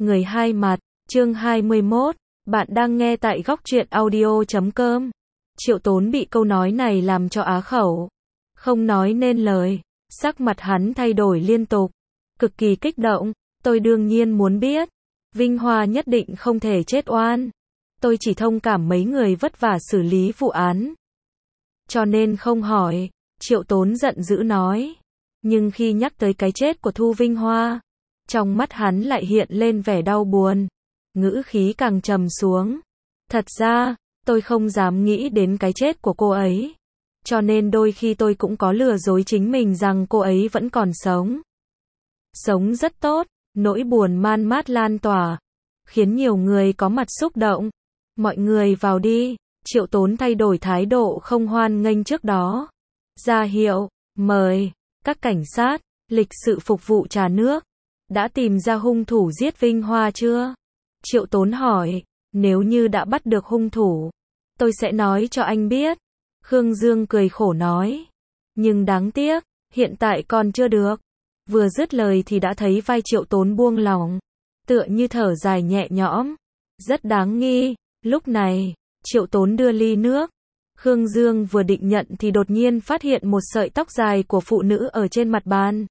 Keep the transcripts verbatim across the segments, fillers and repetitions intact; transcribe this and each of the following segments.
Người hai mặt, chương hai mươi mốt, bạn đang nghe tại góc truyện audio chấm com. Triệu Tốn bị câu nói này làm cho á khẩu, không nói nên lời, sắc mặt hắn thay đổi liên tục, cực kỳ kích động. Tôi đương nhiên muốn biết, Vinh Hoa nhất định không thể chết oan. Tôi chỉ thông cảm mấy người vất vả xử lý vụ án, cho nên không hỏi. Triệu Tốn giận dữ nói. Nhưng khi nhắc tới cái chết của Thu Vinh Hoa, trong mắt hắn lại hiện lên vẻ đau buồn, ngữ khí càng trầm xuống. Thật ra, tôi không dám nghĩ đến cái chết của cô ấy, cho nên đôi khi tôi cũng có lừa dối chính mình rằng cô ấy vẫn còn sống. Sống rất tốt, nỗi buồn man mát lan tỏa, khiến nhiều người có mặt xúc động. Mọi người vào đi. Triệu Tốn thay đổi thái độ không hoan nghênh trước đó. Ra hiệu, mời. Các cảnh sát, lịch sự phục vụ trà nước. Đã tìm ra hung thủ giết Vinh Hoa chưa? Triệu Tốn hỏi. Nếu như đã bắt được hung thủ, tôi sẽ nói cho anh biết. Khương Dương cười khổ nói. Nhưng đáng tiếc, hiện tại còn chưa được. Vừa dứt lời thì đã thấy vai Triệu Tốn buông lỏng, tựa như thở dài nhẹ nhõm. Rất đáng nghi. Lúc này, Triệu Tốn đưa ly nước. Khương Dương vừa định nhận thì đột nhiên phát hiện một sợi tóc dài của phụ nữ ở trên mặt bàn.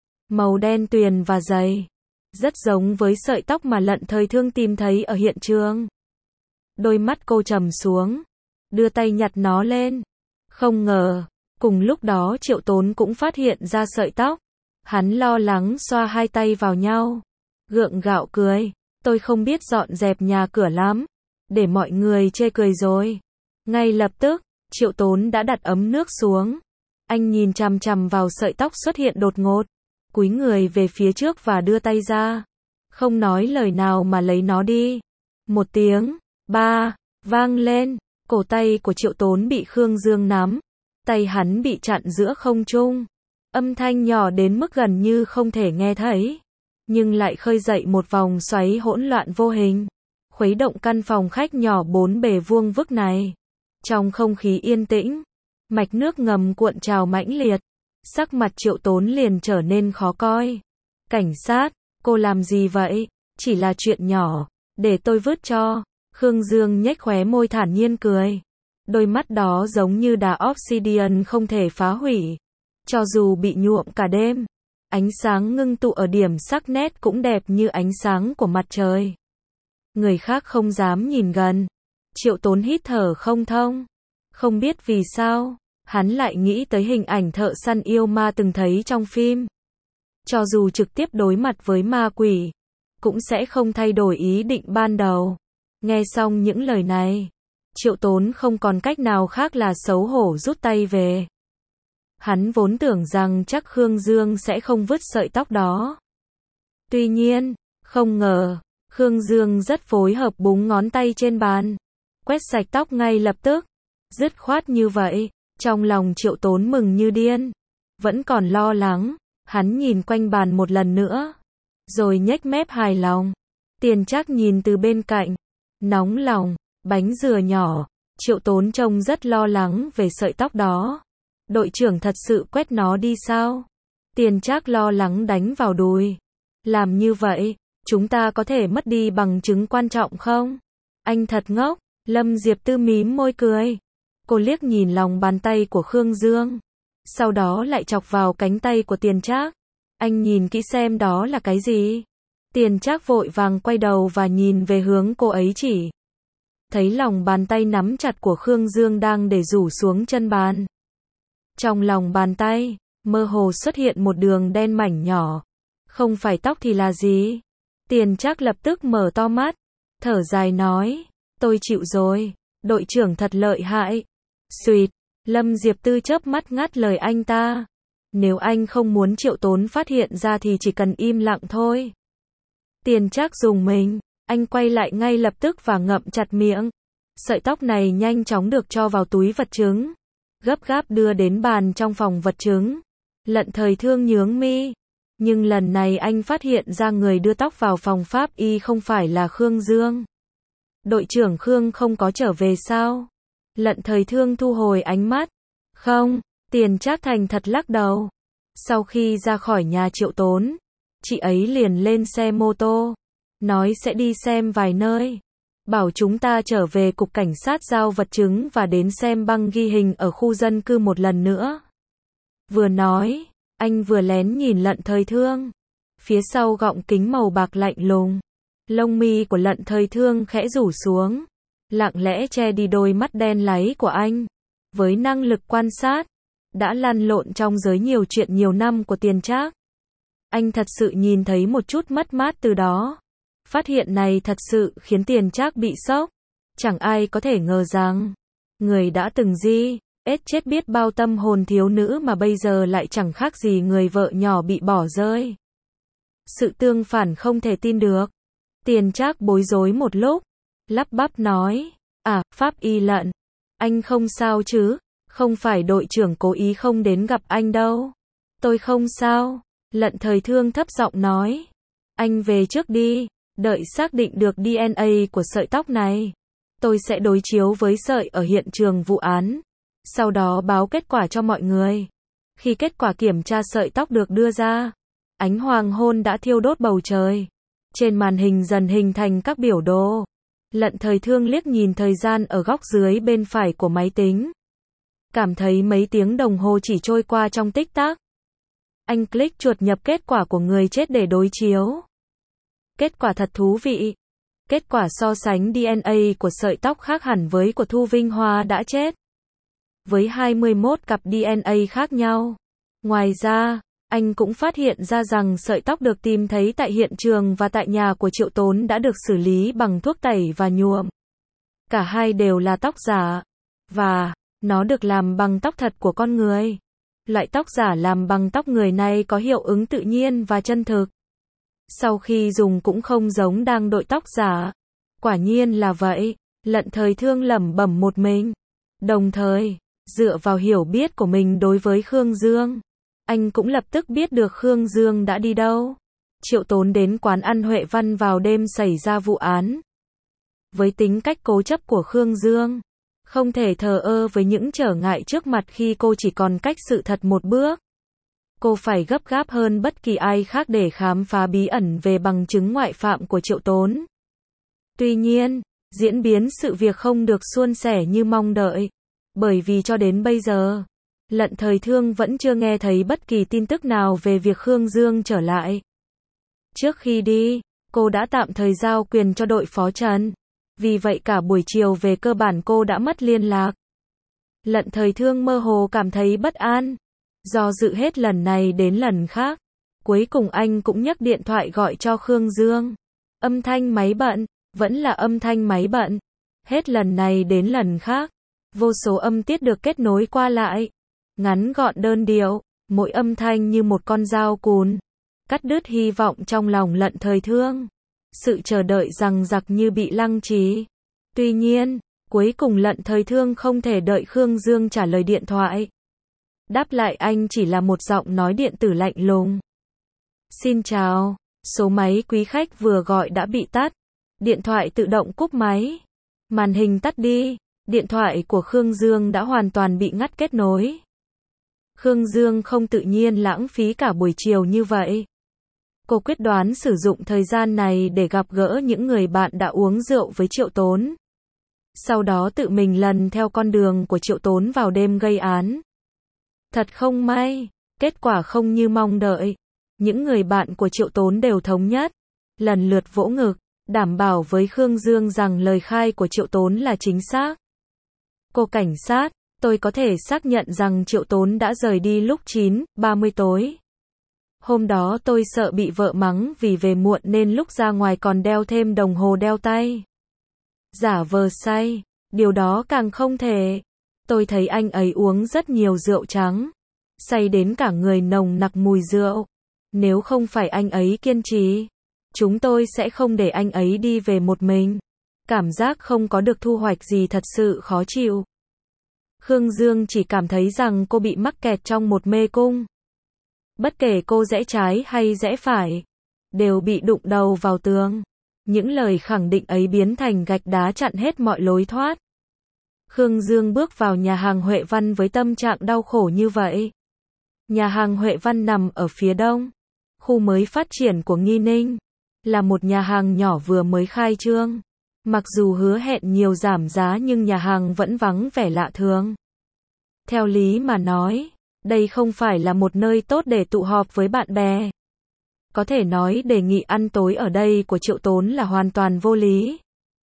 Màu đen tuyền và dày, rất giống với sợi tóc mà Lận Thời Thương tìm thấy ở hiện trường. Đôi mắt cô trầm xuống, đưa tay nhặt nó lên. Không ngờ, cùng lúc đó Triệu Tốn cũng phát hiện ra sợi tóc. Hắn lo lắng xoa hai tay vào nhau, gượng gạo cười. Tôi không biết dọn dẹp nhà cửa lắm, để mọi người chê cười rồi. Ngay lập tức, Triệu Tốn đã đặt ấm nước xuống. Anh nhìn chằm chằm vào sợi tóc xuất hiện đột ngột, cúi người về phía trước và đưa tay ra. Không nói lời nào mà lấy nó đi. Một tiếng, ba, vang lên. Cổ tay của Triệu Tốn bị Khương Dương nắm. Tay hắn bị chặn giữa không trung. Âm thanh nhỏ đến mức gần như không thể nghe thấy, nhưng lại khơi dậy một vòng xoáy hỗn loạn vô hình, khuấy động căn phòng khách nhỏ bốn bề vuông vức này. Trong không khí yên tĩnh, mạch nước ngầm cuộn trào mãnh liệt, sắc mặt Triệu Tốn liền trở nên khó coi. Cảnh sát, cô làm gì vậy? Chỉ là chuyện nhỏ, để tôi vứt cho. Khương Dương nhếch khóe môi thản nhiên cười. Đôi mắt đó giống như đá obsidian không thể phá hủy. Cho dù bị nhuộm cả đêm, ánh sáng ngưng tụ ở điểm sắc nét cũng đẹp như ánh sáng của mặt trời. Người khác không dám nhìn gần. Triệu Tốn hít thở không thông. Không biết vì sao, hắn lại nghĩ tới hình ảnh thợ săn yêu ma từng thấy trong phim. Cho dù trực tiếp đối mặt với ma quỷ, cũng sẽ không thay đổi ý định ban đầu. Nghe xong những lời này, Triệu Tốn không còn cách nào khác là xấu hổ rút tay về. Hắn vốn tưởng rằng chắc Khương Dương sẽ không vứt sợi tóc đó. Tuy nhiên, không ngờ, Khương Dương rất phối hợp búng ngón tay trên bàn, quét sạch tóc ngay lập tức. Dứt khoát như vậy, trong lòng Triệu Tốn mừng như điên. Vẫn còn lo lắng, hắn nhìn quanh bàn một lần nữa, rồi nhếch mép hài lòng. Tiền Trác nhìn từ bên cạnh, nóng lòng, bánh dừa nhỏ. Triệu Tốn trông rất lo lắng về sợi tóc đó. Đội trưởng thật sự quét nó đi sao? Tiền Trác lo lắng đánh vào đùi. Làm như vậy, chúng ta có thể mất đi bằng chứng quan trọng không? Anh thật ngốc. Lâm Diệp Tư mím môi cười. Cô liếc nhìn lòng bàn tay của Khương Dương, sau đó lại chọc vào cánh tay của Tiền Trác. Anh nhìn kỹ xem đó là cái gì? Tiền Trác vội vàng quay đầu và nhìn về hướng cô ấy chỉ. Thấy lòng bàn tay nắm chặt của Khương Dương đang để rủ xuống chân bàn. Trong lòng bàn tay, mơ hồ xuất hiện một đường đen mảnh nhỏ. Không phải tóc thì là gì? Tiền Trác lập tức mở to mắt, thở dài nói. Tôi chịu rồi, đội trưởng thật lợi hại. Xuyệt, Lâm Diệp Tư chớp mắt ngắt lời anh ta. Nếu anh không muốn Triệu Tốn phát hiện ra thì chỉ cần im lặng thôi. Tiền Trác dùng mình, anh quay lại ngay lập tức và ngậm chặt miệng. Sợi tóc này nhanh chóng được cho vào túi vật chứng, gấp gáp đưa đến bàn trong phòng vật chứng. Lận Thời Thương nhướng mi, nhưng lần này anh phát hiện ra người đưa tóc vào phòng pháp y không phải là Khương Dương. Đội trưởng Khương không có trở về sao? Lận Thời Thương thu hồi ánh mắt. Không, Tiền Trác thành thật lắc đầu. Sau khi ra khỏi nhà Triệu Tốn, chị ấy liền lên xe mô tô, nói sẽ đi xem vài nơi. Bảo chúng ta trở về cục cảnh sát giao vật chứng và đến xem băng ghi hình ở khu dân cư một lần nữa. Vừa nói, anh vừa lén nhìn Lận Thời Thương. Phía sau gọng kính màu bạc lạnh lùng, lông mi của Lận Thời Thương khẽ rủ xuống, lặng lẽ che đi đôi mắt đen láy của anh. Với năng lực quan sát, đã lăn lộn trong giới nhiều chuyện nhiều năm của Tiền Trác, anh thật sự nhìn thấy một chút mất mát từ đó. Phát hiện này thật sự khiến Tiền Trác bị sốc. Chẳng ai có thể ngờ rằng, người đã từng di ết chết biết bao tâm hồn thiếu nữ mà bây giờ lại chẳng khác gì người vợ nhỏ bị bỏ rơi. Sự tương phản không thể tin được. Tiền Trác bối rối một lúc, lắp bắp nói, à, Pháp Y Lận, anh không sao chứ, không phải đội trưởng cố ý không đến gặp anh đâu. Tôi không sao, Lận Thời Thương thấp giọng nói, anh về trước đi, đợi xác định được đê en a của sợi tóc này. Tôi sẽ đối chiếu với sợi ở hiện trường vụ án, sau đó báo kết quả cho mọi người. Khi kết quả kiểm tra sợi tóc được đưa ra, ánh hoàng hôn đã thiêu đốt bầu trời. Trên màn hình dần hình thành các biểu đồ. Lận Thời Thương liếc nhìn thời gian ở góc dưới bên phải của máy tính. Cảm thấy mấy tiếng đồng hồ chỉ trôi qua trong tích tắc. Anh click chuột nhập kết quả của người chết để đối chiếu. Kết quả thật thú vị. Kết quả so sánh đê en a của sợi tóc khác hẳn với của Thu Vinh Hoa đã chết. Với hai mươi mốt cặp đê en a khác nhau. Ngoài ra, anh cũng phát hiện ra rằng sợi tóc được tìm thấy tại hiện trường và tại nhà của Triệu Tốn đã được xử lý bằng thuốc tẩy và nhuộm. Cả hai đều là tóc giả. Và, nó được làm bằng tóc thật của con người. Loại tóc giả làm bằng tóc người này có hiệu ứng tự nhiên và chân thực. Sau khi dùng cũng không giống đang đội tóc giả. Quả nhiên là vậy, Lận Thời Thương lẩm bẩm một mình. Đồng thời, dựa vào hiểu biết của mình đối với Khương Dương, anh cũng lập tức biết được Khương Dương đã đi đâu. Triệu Tốn đến quán ăn Huệ Văn vào đêm xảy ra vụ án. Với tính cách cố chấp của Khương Dương, không thể thờ ơ với những trở ngại trước mặt khi cô chỉ còn cách sự thật một bước. Cô phải gấp gáp hơn bất kỳ ai khác để khám phá bí ẩn về bằng chứng ngoại phạm của Triệu Tốn. Tuy nhiên, diễn biến sự việc không được suôn sẻ như mong đợi. Bởi vì cho đến bây giờ, Lận Thời Thương vẫn chưa nghe thấy bất kỳ tin tức nào về việc Khương Dương trở lại. Trước khi đi, cô đã tạm thời giao quyền cho đội phó Trần. Vì vậy cả buổi chiều về cơ bản cô đã mất liên lạc. Lận Thời Thương mơ hồ cảm thấy bất an. Do dự hết lần này đến lần khác. Cuối cùng anh cũng nhấc điện thoại gọi cho Khương Dương. Âm thanh máy bận, vẫn là âm thanh máy bận. Hết lần này đến lần khác. Vô số âm tiết được kết nối qua lại. Ngắn gọn đơn điệu, mỗi âm thanh như một con dao cùn. Cắt đứt hy vọng trong lòng Lận Thời Thương. Sự chờ đợi rằng giặc như bị lăng trì. Tuy nhiên, cuối cùng Lận Thời Thương không thể đợi Khương Dương trả lời điện thoại. Đáp lại anh chỉ là một giọng nói điện tử lạnh lùng. Xin chào, số máy quý khách vừa gọi đã bị tắt. Điện thoại tự động cúp máy. Màn hình tắt đi, điện thoại của Khương Dương đã hoàn toàn bị ngắt kết nối. Khương Dương không tự nhiên lãng phí cả buổi chiều như vậy. Cô quyết đoán sử dụng thời gian này để gặp gỡ những người bạn đã uống rượu với Triệu Tốn. Sau đó tự mình lần theo con đường của Triệu Tốn vào đêm gây án. Thật không may, kết quả không như mong đợi. Những người bạn của Triệu Tốn đều thống nhất, lần lượt vỗ ngực, đảm bảo với Khương Dương rằng lời khai của Triệu Tốn là chính xác. Cô cảnh sát, tôi có thể xác nhận rằng Triệu Tốn đã rời đi lúc chín ba mươi tối. Hôm đó tôi sợ bị vợ mắng vì về muộn nên lúc ra ngoài còn đeo thêm đồng hồ đeo tay. Giả vờ say, điều đó càng không thể. Tôi thấy anh ấy uống rất nhiều rượu trắng, say đến cả người nồng nặc mùi rượu. Nếu không phải anh ấy kiên trì, chúng tôi sẽ không để anh ấy đi về một mình. Cảm giác không có được thu hoạch gì thật sự khó chịu. Khương Dương chỉ cảm thấy rằng cô bị mắc kẹt trong một mê cung. Bất kể cô rẽ trái hay rẽ phải, đều bị đụng đầu vào tường. Những lời khẳng định ấy biến thành gạch đá chặn hết mọi lối thoát. Khương Dương bước vào nhà hàng Huệ Văn với tâm trạng đau khổ như vậy. Nhà hàng Huệ Văn nằm ở phía đông, khu mới phát triển của Nghi Ninh. là một nhà hàng nhỏ vừa mới khai trương. Mặc dù hứa hẹn nhiều giảm giá nhưng nhà hàng vẫn vắng vẻ lạ thường. Theo lý mà nói, đây không phải là một nơi tốt để tụ họp với bạn bè. Có thể nói đề nghị ăn tối ở đây của Triệu Tốn là hoàn toàn vô lý.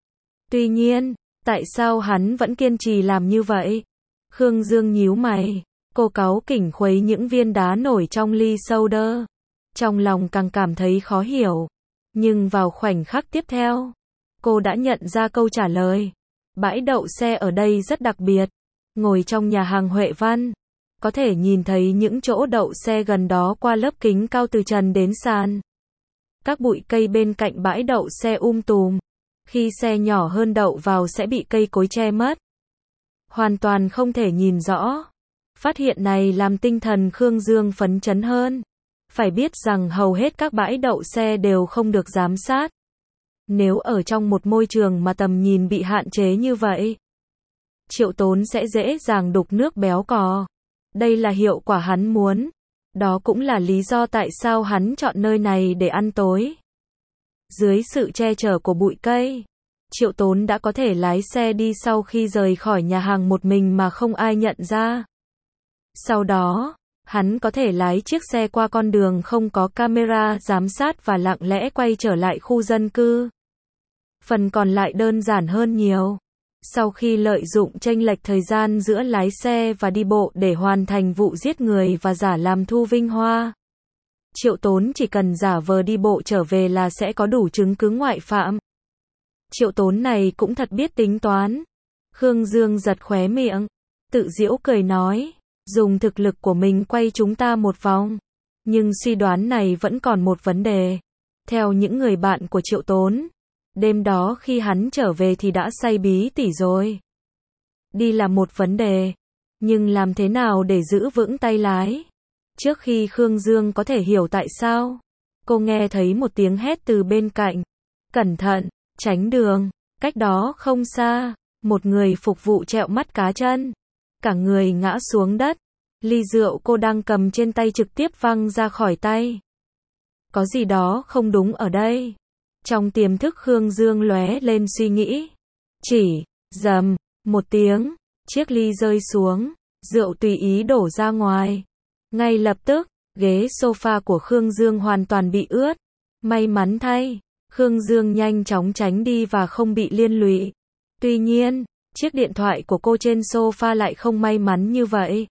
Tuy nhiên, tại sao hắn vẫn kiên trì làm như vậy? Khương Dương nhíu mày, cô cáu kỉnh khuấy những viên đá nổi trong ly soda. Trong lòng càng cảm thấy khó hiểu. Nhưng vào khoảnh khắc tiếp theo, cô đã nhận ra câu trả lời. Bãi đậu xe ở đây rất đặc biệt. Ngồi trong nhà hàng Huệ Văn, có thể nhìn thấy những chỗ đậu xe gần đó qua lớp kính cao từ trần đến sàn. Các bụi cây bên cạnh bãi đậu xe um tùm. Khi xe nhỏ hơn đậu vào sẽ bị cây cối che mất. Hoàn toàn không thể nhìn rõ. Phát hiện này làm tinh thần Khương Dương phấn chấn hơn. Phải biết rằng hầu hết các bãi đậu xe đều không được giám sát. Nếu ở trong một môi trường mà tầm nhìn bị hạn chế như vậy, Triệu Tốn sẽ dễ dàng đục nước béo cò. Đây là hiệu quả hắn muốn. Đó cũng là lý do tại sao hắn chọn nơi này để ăn tối. Dưới sự che chở của bụi cây, Triệu Tốn đã có thể lái xe đi sau khi rời khỏi nhà hàng một mình mà không ai nhận ra. Sau đó, hắn có thể lái chiếc xe qua con đường không có camera giám sát và lặng lẽ quay trở lại khu dân cư. Phần còn lại đơn giản hơn nhiều. Sau khi lợi dụng chênh lệch thời gian giữa lái xe và đi bộ để hoàn thành vụ giết người và giả làm Thu Vinh Hoa, Triệu Tốn chỉ cần giả vờ đi bộ trở về là sẽ có đủ chứng cứ ngoại phạm. Triệu Tốn này cũng thật biết tính toán. Khương Dương giật khóe miệng, tự giễu cười nói, dùng thực lực của mình quay chúng ta một vòng. Nhưng suy đoán này vẫn còn một vấn đề. Theo những người bạn của Triệu Tốn, đêm đó khi hắn trở về thì đã say bí tỉ rồi. Đi là một vấn đề, nhưng làm thế nào để giữ vững tay lái? Trước khi Khương Dương có thể hiểu tại sao, cô nghe thấy một tiếng hét từ bên cạnh. Cẩn thận, tránh đường. Cách đó không xa, một người phục vụ trẹo mắt cá chân. Cả người ngã xuống đất. Ly rượu cô đang cầm trên tay trực tiếp văng ra khỏi tay. Có gì đó không đúng ở đây. Trong tiềm thức Khương Dương lóe lên suy nghĩ. Chỉ, rầm, một tiếng, chiếc ly rơi xuống, rượu tùy ý đổ ra ngoài. Ngay lập tức, ghế sofa của Khương Dương hoàn toàn bị ướt. May mắn thay, Khương Dương nhanh chóng tránh đi và không bị liên lụy. Tuy nhiên, chiếc điện thoại của cô trên sofa lại không may mắn như vậy.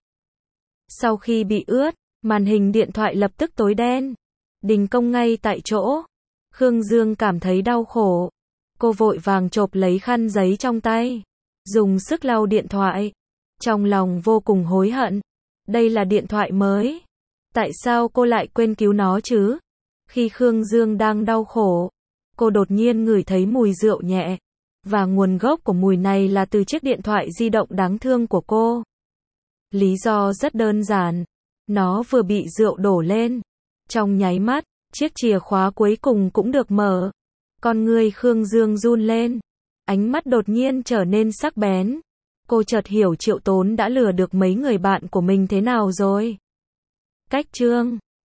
Sau khi bị ướt, màn hình điện thoại lập tức tối đen. Đình công ngay tại chỗ. Khương Dương cảm thấy đau khổ. Cô vội vàng chộp lấy khăn giấy trong tay, dùng sức lau điện thoại. Trong lòng vô cùng hối hận. Đây là điện thoại mới. Tại sao cô lại quên cứu nó chứ? Khi Khương Dương đang đau khổ, cô đột nhiên ngửi thấy mùi rượu nhẹ. Và nguồn gốc của mùi này là từ chiếc điện thoại di động đáng thương của cô. Lý do rất đơn giản. Nó vừa bị rượu đổ lên. Trong nháy mắt, chiếc chìa khóa cuối cùng cũng được mở. Con người Khương Dương run lên. Ánh mắt đột nhiên trở nên sắc bén. Cô chợt hiểu Triệu Tốn đã lừa được mấy người bạn của mình thế nào rồi. Cách chương